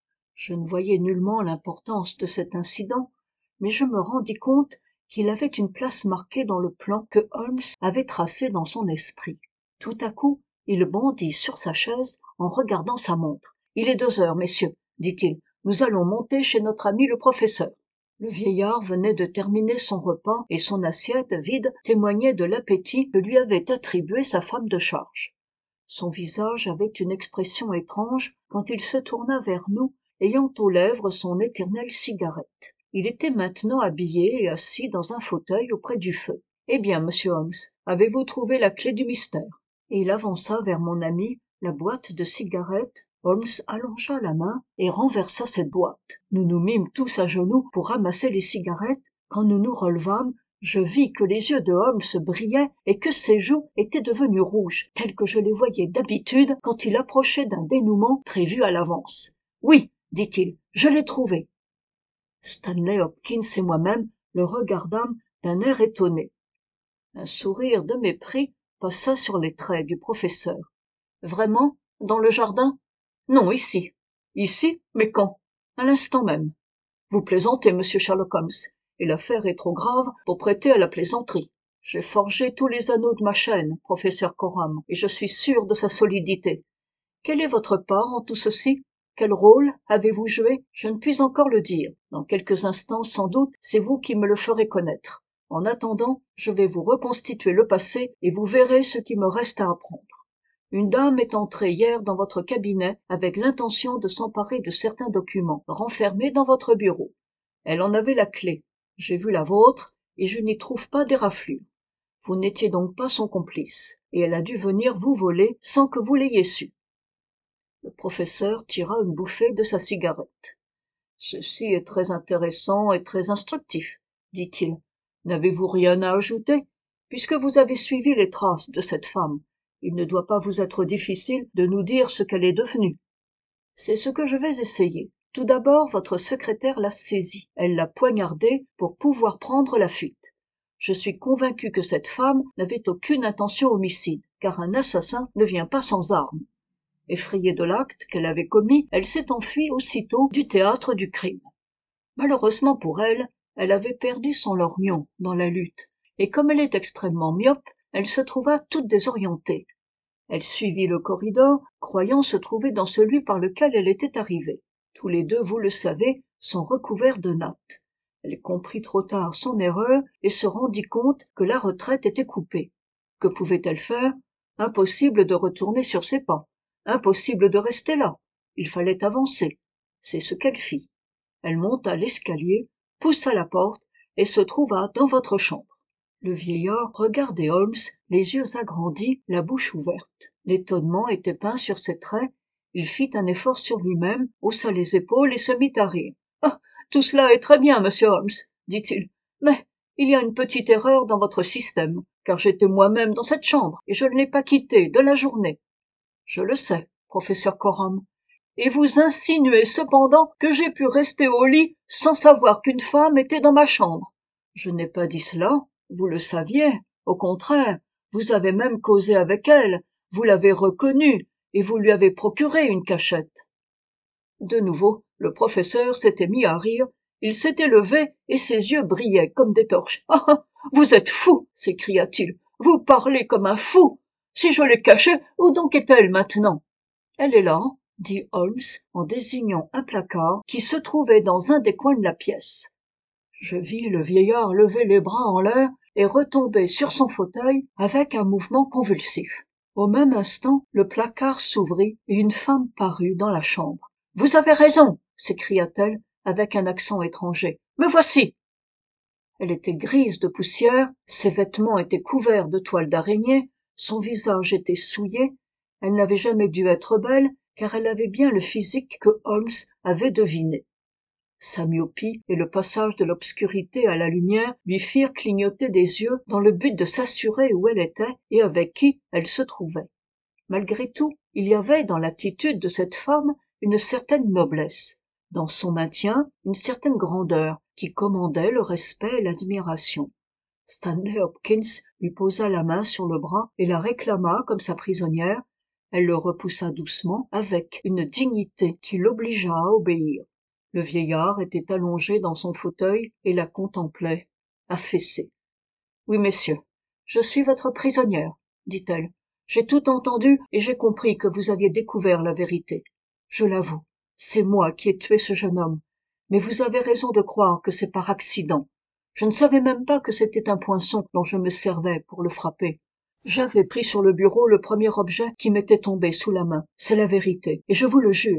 Je ne voyais nullement l'importance de cet incident, mais je me rendis compte qu'il avait une place marquée dans le plan que Holmes avait tracé dans son esprit. Tout à coup, il bondit sur sa chaise en regardant sa montre. « Il est deux heures, messieurs, » dit-il. « Nous allons monter chez notre ami le professeur. » Le vieillard venait de terminer son repas et son assiette vide témoignait de l'appétit que lui avait attribué sa femme de charge. Son visage avait une expression étrange quand il se tourna vers nous, ayant aux lèvres son éternelle cigarette. Il était maintenant habillé et assis dans un fauteuil auprès du feu. « Eh bien, monsieur Holmes, avez-vous trouvé la clé du mystère ?» Et il avança vers mon ami la boîte de cigarettes. Holmes allongea la main et renversa cette boîte. Nous nous mîmes tous à genoux pour ramasser les cigarettes. Quand nous nous relevâmes, je vis que les yeux de Holmes brillaient et que ses joues étaient devenues rouges, telles que je les voyais d'habitude quand il approchait d'un dénouement prévu à l'avance. « Oui, » dit-il, « je l'ai trouvé. » Stanley Hopkins et moi-même le regardâmes d'un air étonné. Un sourire de mépris passa sur les traits du professeur. « Vraiment, dans le jardin ? » « Non, ici. »« Ici ? Mais quand ? » ?»« À l'instant même. »« Vous plaisantez, monsieur Sherlock Holmes, et l'affaire est trop grave pour prêter à la plaisanterie. J'ai forgé tous les anneaux de ma chaîne, professeur Coram, et je suis sûr de sa solidité. Quelle est votre part en tout ceci ? Quel rôle avez-vous joué ? Je ne puis encore le dire. Dans quelques instants, sans doute, c'est vous qui me le ferez connaître. En attendant, je vais vous reconstituer le passé et vous verrez ce qui me reste à apprendre. Une dame est entrée hier dans votre cabinet avec l'intention de s'emparer de certains documents renfermés dans votre bureau. Elle en avait la clé. J'ai vu la vôtre et je n'y trouve pas d'éraflure. Vous n'étiez donc pas son complice et elle a dû venir vous voler sans que vous l'ayez su. » Le professeur tira une bouffée de sa cigarette. « Ceci est très intéressant et très instructif, » dit-il. « N'avez-vous rien à ajouter ? Puisque vous avez suivi les traces de cette femme, il ne doit pas vous être difficile de nous dire ce qu'elle est devenue. » « C'est ce que je vais essayer. Tout d'abord, votre secrétaire l'a saisie. Elle l'a poignardée pour pouvoir prendre la fuite. Je suis convaincu que cette femme n'avait aucune intention homicide, car un assassin ne vient pas sans armes. Effrayée de l'acte qu'elle avait commis, elle s'est enfuie aussitôt du théâtre du crime. Malheureusement pour elle, elle avait perdu son lorgnon dans la lutte, et comme elle est extrêmement myope, elle se trouva toute désorientée. Elle suivit le corridor, croyant se trouver dans celui par lequel elle était arrivée. Tous les deux, vous le savez, sont recouverts de nattes. Elle comprit trop tard son erreur et se rendit compte que la retraite était coupée. Que pouvait-elle faire? Impossible de retourner sur ses pas. Impossible de rester là. Il fallait avancer. C'est ce qu'elle fit. Elle monta l'escalier, poussa la porte et se trouva dans votre chambre. Le vieillard regardait Holmes, les yeux agrandis, la bouche ouverte. L'étonnement était peint sur ses traits. Il fit un effort sur lui-même, haussa les épaules et se mit à rire. « Ah, tout cela est très bien, monsieur Holmes, dit-il, mais il y a une petite erreur dans votre système, car j'étais moi-même dans cette chambre et je ne l'ai pas quittée de la journée. »« Je le sais, professeur Coram. Et vous insinuez cependant que j'ai pu rester au lit sans savoir qu'une femme était dans ma chambre. » »« Je n'ai pas dit cela. Vous le saviez. Au contraire, vous avez même causé avec elle, vous l'avez reconnue, et vous lui avez procuré une cachette. » De nouveau, le professeur s'était mis à rire, il s'était levé et ses yeux brillaient comme des torches. « Ah, vous êtes fou !» s'écria-t-il. « Vous parlez comme un fou. Si je l'ai cachée, où donc est-elle maintenant ?»« Elle est là, » dit Holmes en désignant un placard qui se trouvait dans un des coins de la pièce. Je vis le vieillard lever les bras en l'air et retomber sur son fauteuil avec un mouvement convulsif. Au même instant, le placard s'ouvrit et une femme parut dans la chambre. « Vous avez raison !» s'écria-t-elle avec un accent étranger. « Me voici !» Elle était grise de poussière, ses vêtements étaient couverts de toiles d'araignée, son visage était souillé. Elle n'avait jamais dû être belle, car elle avait bien le physique que Holmes avait deviné. Sa myopie et le passage de l'obscurité à la lumière lui firent clignoter des yeux dans le but de s'assurer où elle était et avec qui elle se trouvait. Malgré tout, il y avait dans l'attitude de cette femme une certaine noblesse, dans son maintien une certaine grandeur qui commandait le respect et l'admiration. Stanley Hopkins lui posa la main sur le bras et la réclama comme sa prisonnière. Elle le repoussa doucement avec une dignité qui l'obligea à obéir. Le vieillard était allongé dans son fauteuil et la contemplait, affaissé. « Oui, messieurs, je suis votre prisonnière, » dit-elle. « J'ai tout entendu et j'ai compris que vous aviez découvert la vérité. Je l'avoue, c'est moi qui ai tué ce jeune homme, mais vous avez raison de croire que c'est par accident. Je ne savais même pas que c'était un poinçon dont je me servais pour le frapper. J'avais pris sur le bureau le premier objet qui m'était tombé sous la main, c'est la vérité, et je vous le jure. »«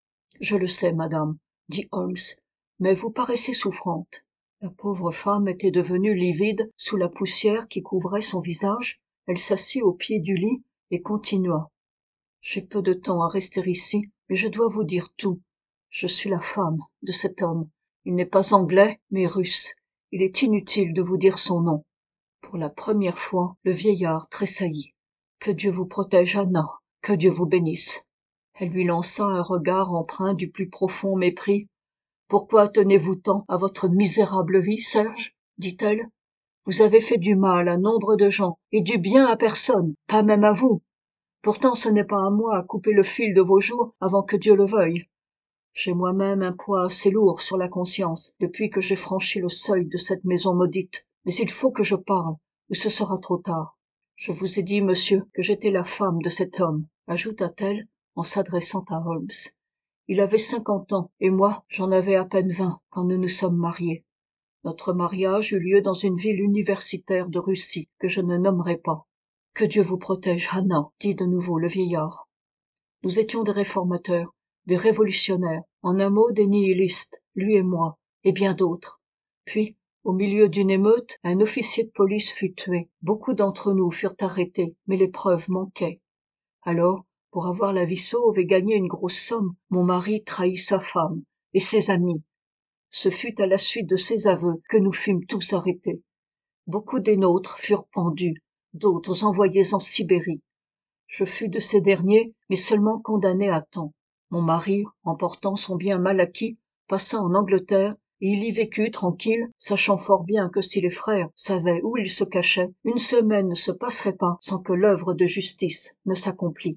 Je le sais, madame, » dit Holmes, « mais vous paraissez souffrante. » La pauvre femme était devenue livide sous la poussière qui couvrait son visage. Elle s'assit au pied du lit et continua. « J'ai peu de temps à rester ici, mais je dois vous dire tout. Je suis la femme de cet homme. Il n'est pas anglais, mais russe. Il est inutile de vous dire son nom. » Pour la première fois, le vieillard tressaillit. « Que Dieu vous protège, Anna, que Dieu vous bénisse. » Elle lui lança un regard empreint du plus profond mépris. « Pourquoi tenez-vous tant à votre misérable vie, Serge ?» dit-elle. « Vous avez fait du mal à nombre de gens et du bien à personne, pas même à vous. Pourtant ce n'est pas à moi à couper le fil de vos jours avant que Dieu le veuille. J'ai moi-même un poids assez lourd sur la conscience depuis que j'ai franchi le seuil de cette maison maudite. Mais il faut que je parle, ou ce sera trop tard. Je vous ai dit, monsieur, que j'étais la femme de cet homme, ajouta-t-elle en s'adressant à Holmes. Il avait cinquante ans, et moi, j'en avais à peine vingt quand nous nous sommes mariés. Notre mariage eut lieu dans une ville universitaire de Russie que je ne nommerai pas. Que Dieu vous protège, Anna, dit de nouveau le vieillard. Nous étions des réformateurs, des révolutionnaires, en un mot des nihilistes, lui et moi, et bien d'autres. Puis, au milieu d'une émeute, un officier de police fut tué. Beaucoup d'entre nous furent arrêtés, mais les preuves manquaient. Alors, pour avoir la vie sauve et gagner une grosse somme, mon mari trahit sa femme et ses amis. Ce fut à la suite de ces aveux que nous fûmes tous arrêtés. Beaucoup des nôtres furent pendus, d'autres envoyés en Sibérie. Je fus de ces derniers, mais seulement condamné à temps. Mon mari, emportant son bien mal acquis, passa en Angleterre, et il y vécut tranquille, sachant fort bien que si les frères savaient où il se cachait, une semaine ne se passerait pas sans que l'œuvre de justice ne s'accomplît.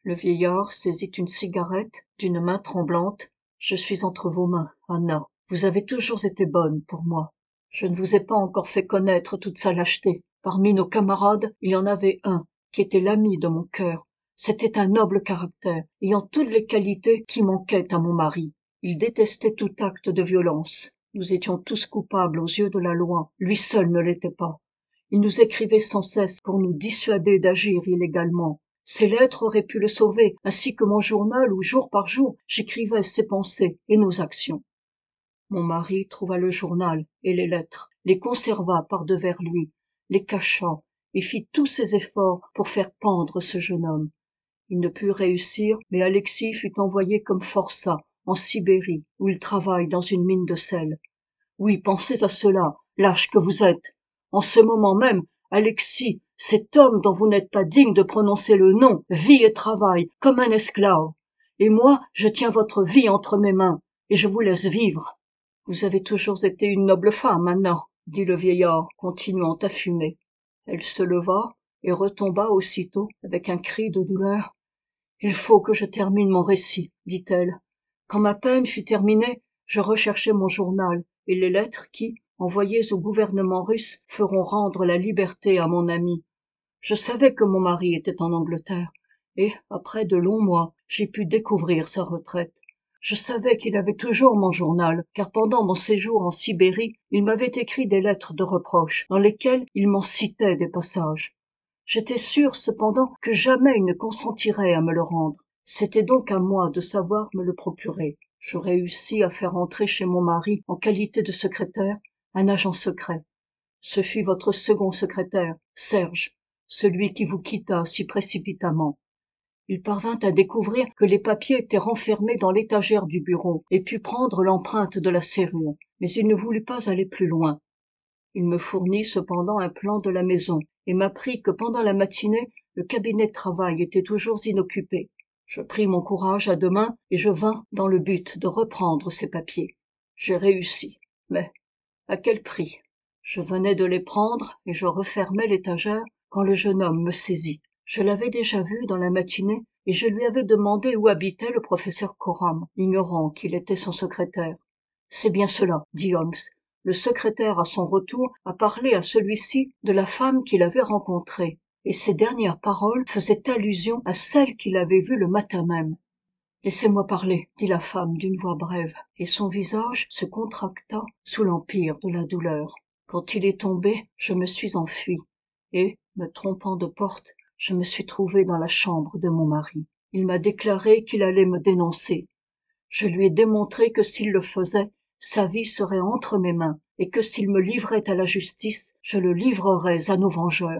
Le vieillard saisit une cigarette d'une main tremblante. « Je suis entre vos mains, Anna. Vous avez toujours été bonne pour moi. Je ne vous ai pas encore fait connaître toute sa lâcheté. Parmi nos camarades, il y en avait un qui était l'ami de mon cœur. C'était un noble caractère, ayant toutes les qualités qui manquaient à mon mari. Il détestait tout acte de violence. Nous étions tous coupables aux yeux de la loi. Lui seul ne l'était pas. Il nous écrivait sans cesse pour nous dissuader d'agir illégalement. Ces lettres auraient pu le sauver, ainsi que mon journal où, jour par jour, j'écrivais ses pensées et nos actions. Mon mari trouva le journal et les lettres, les conserva par-devers lui, les cacha et fit tous ses efforts pour faire pendre ce jeune homme. Il ne put réussir, mais Alexis fut envoyé comme forçat en Sibérie, où il travaille dans une mine de sel. Oui, pensez à cela, lâche que vous êtes. En ce moment même, Alexis, cet homme dont vous n'êtes pas digne de prononcer le nom, vit et travaille comme un esclave. Et moi, je tiens votre vie entre mes mains, et je vous laisse vivre. Vous avez toujours été une noble femme, Anna, dit le vieillard, continuant à fumer. Elle se leva et retomba aussitôt avec un cri de douleur. « Il faut que je termine mon récit, dit-elle. Quand ma peine fut terminée, je recherchai mon journal et les lettres qui, envoyées au gouvernement russe, feront rendre la liberté à mon ami. Je savais que mon mari était en Angleterre, et, après de longs mois, j'ai pu découvrir sa retraite. Je savais qu'il avait toujours mon journal, car pendant mon séjour en Sibérie, il m'avait écrit des lettres de reproche, dans lesquelles il m'en citait des passages. J'étais sûre, cependant, que jamais il ne consentirait à me le rendre. C'était donc à moi de savoir me le procurer. Je réussis à faire entrer chez mon mari, en qualité de secrétaire, un agent secret. Ce fut votre second secrétaire, Serge, celui qui vous quitta si précipitamment. Il parvint à découvrir que les papiers étaient renfermés dans l'étagère du bureau et put prendre l'empreinte de la serrure, mais il ne voulut pas aller plus loin. Il me fournit cependant un plan de la maison et m'apprit que pendant la matinée, le cabinet de travail était toujours inoccupé. Je pris mon courage à deux mains et je vins dans le but de reprendre ces papiers. J'ai réussi, mais à quel prix? Je venais de les prendre et je refermais l'étagère quand le jeune homme me saisit. Je l'avais déjà vu dans la matinée et je lui avais demandé où habitait le professeur Coram, ignorant qu'il était son secrétaire. « C'est bien cela, » dit Holmes. Le secrétaire, à son retour, a parlé à celui-ci de la femme qu'il avait rencontrée, et ses dernières paroles faisaient allusion à celle qu'il avait vue le matin même. « Laissez-moi parler, » dit la femme d'une voix brève, et son visage se contracta sous l'empire de la douleur. Quand il est tombé, je me suis enfuie, et, me trompant de porte, je me suis trouvée dans la chambre de mon mari. Il m'a déclaré qu'il allait me dénoncer. Je lui ai démontré que s'il le faisait, sa vie serait entre mes mains, et que s'il me livrait à la justice, je le livrerais à nos vengeurs.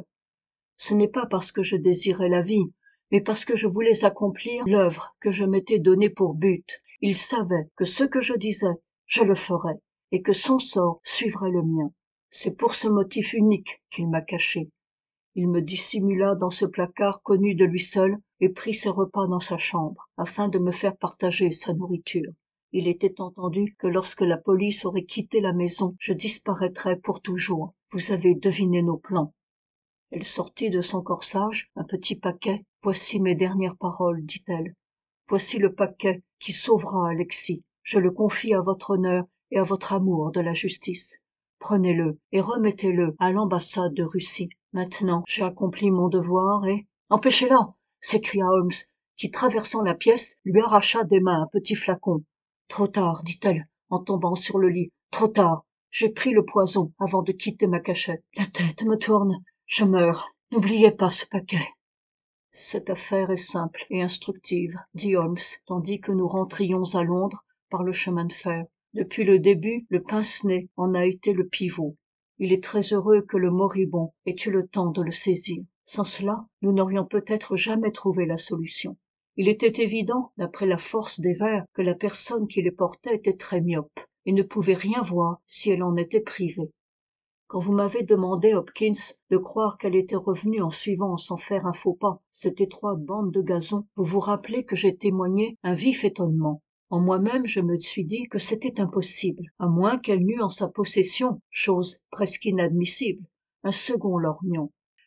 Ce n'est pas parce que je désirais la vie, mais parce que je voulais accomplir l'œuvre que je m'étais donnée pour but. Il savait que ce que je disais, je le ferais, et que son sort suivrait le mien. C'est pour ce motif unique qu'il m'a caché. Il me dissimula dans ce placard connu de lui seul et prit ses repas dans sa chambre, afin de me faire partager sa nourriture. Il était entendu que lorsque la police aurait quitté la maison, je disparaîtrais pour toujours. Vous avez deviné nos plans. Elle sortit de son corsage un petit paquet. « Voici mes dernières paroles, dit-elle. Voici le paquet qui sauvera Alexis. Je le confie à votre honneur et à votre amour de la justice. Prenez-le et remettez-le à l'ambassade de Russie. Maintenant, j'ai accompli mon devoir et... »« Empêchez-la !» s'écria Holmes, qui, traversant la pièce, lui arracha des mains un petit flacon. « Trop tard, dit-elle, en tombant sur le lit. Trop tard. J'ai pris le poison avant de quitter ma cachette. La tête me tourne. Je meurs. N'oubliez pas ce paquet. » « Cette affaire est simple et instructive, » dit Holmes, tandis que nous rentrions à Londres par le chemin de fer. Depuis le début, le pince-nez en a été le pivot. Il est très heureux que le moribond ait eu le temps de le saisir. Sans cela, nous n'aurions peut-être jamais trouvé la solution. Il était évident, d'après la force des verres, que la personne qui les portait était très myope et ne pouvait rien voir si elle en était privée. Quand vous m'avez demandé, Hopkins, de croire qu'elle était revenue en suivant sans faire un faux pas cette étroite bande de gazon, vous vous rappelez que j'ai témoigné un vif étonnement. En moi-même, je me suis dit que c'était impossible, à moins qu'elle n'eût en sa possession, chose presque inadmissible, un second lorgnon.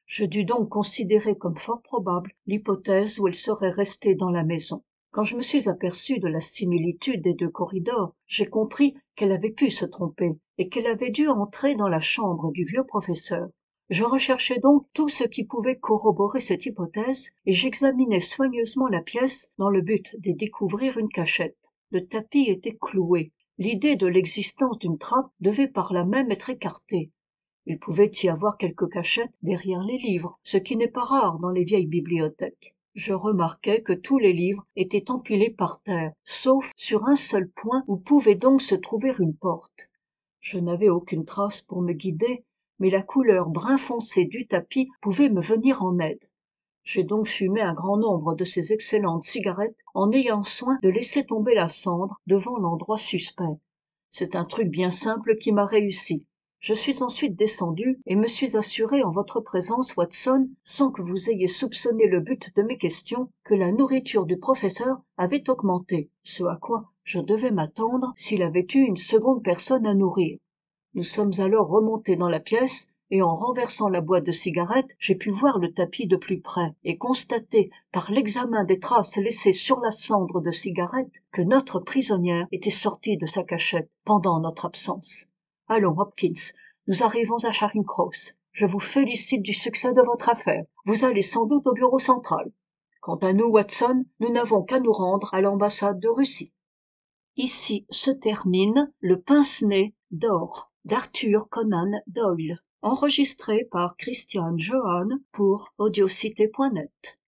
Je dus donc considérer comme fort probable l'hypothèse où elle serait restée dans la maison. Quand je me suis aperçu de la similitude des deux corridors, j'ai compris qu'elle avait pu se tromper et qu'elle avait dû entrer dans la chambre du vieux professeur. Je recherchai donc tout ce qui pouvait corroborer cette hypothèse et j'examinai soigneusement la pièce dans le but d'y découvrir une cachette. Le tapis était cloué. L'idée de l'existence d'une trappe devait par là même être écartée. Il pouvait y avoir quelques cachettes derrière les livres, ce qui n'est pas rare dans les vieilles bibliothèques. Je remarquai que tous les livres étaient empilés par terre, sauf sur un seul point où pouvait donc se trouver une porte. Je n'avais aucune trace pour me guider, mais la couleur brun foncé du tapis pouvait me venir en aide. J'ai donc fumé un grand nombre de ces excellentes cigarettes en ayant soin de laisser tomber la cendre devant l'endroit suspect. C'est un truc bien simple qui m'a réussi. Je suis ensuite descendu et me suis assuré en votre présence, Watson, sans que vous ayez soupçonné le but de mes questions, que la nourriture du professeur avait augmenté, ce à quoi je devais m'attendre s'il avait eu une seconde personne à nourrir. Nous sommes alors remontés dans la pièce et en renversant la boîte de cigarettes, j'ai pu voir le tapis de plus près et constater, par l'examen des traces laissées sur la cendre de cigarette, que notre prisonnière était sortie de sa cachette pendant notre absence. Allons, Hopkins, nous arrivons à Charing Cross. Je vous félicite du succès de votre affaire. Vous allez sans doute au bureau central. Quant à nous, Watson, nous n'avons qu'à nous rendre à l'ambassade de Russie. Ici se termine Le pince-nez d'or d'Arthur Conan Doyle, enregistré par Christian Johan pour audiocité point net.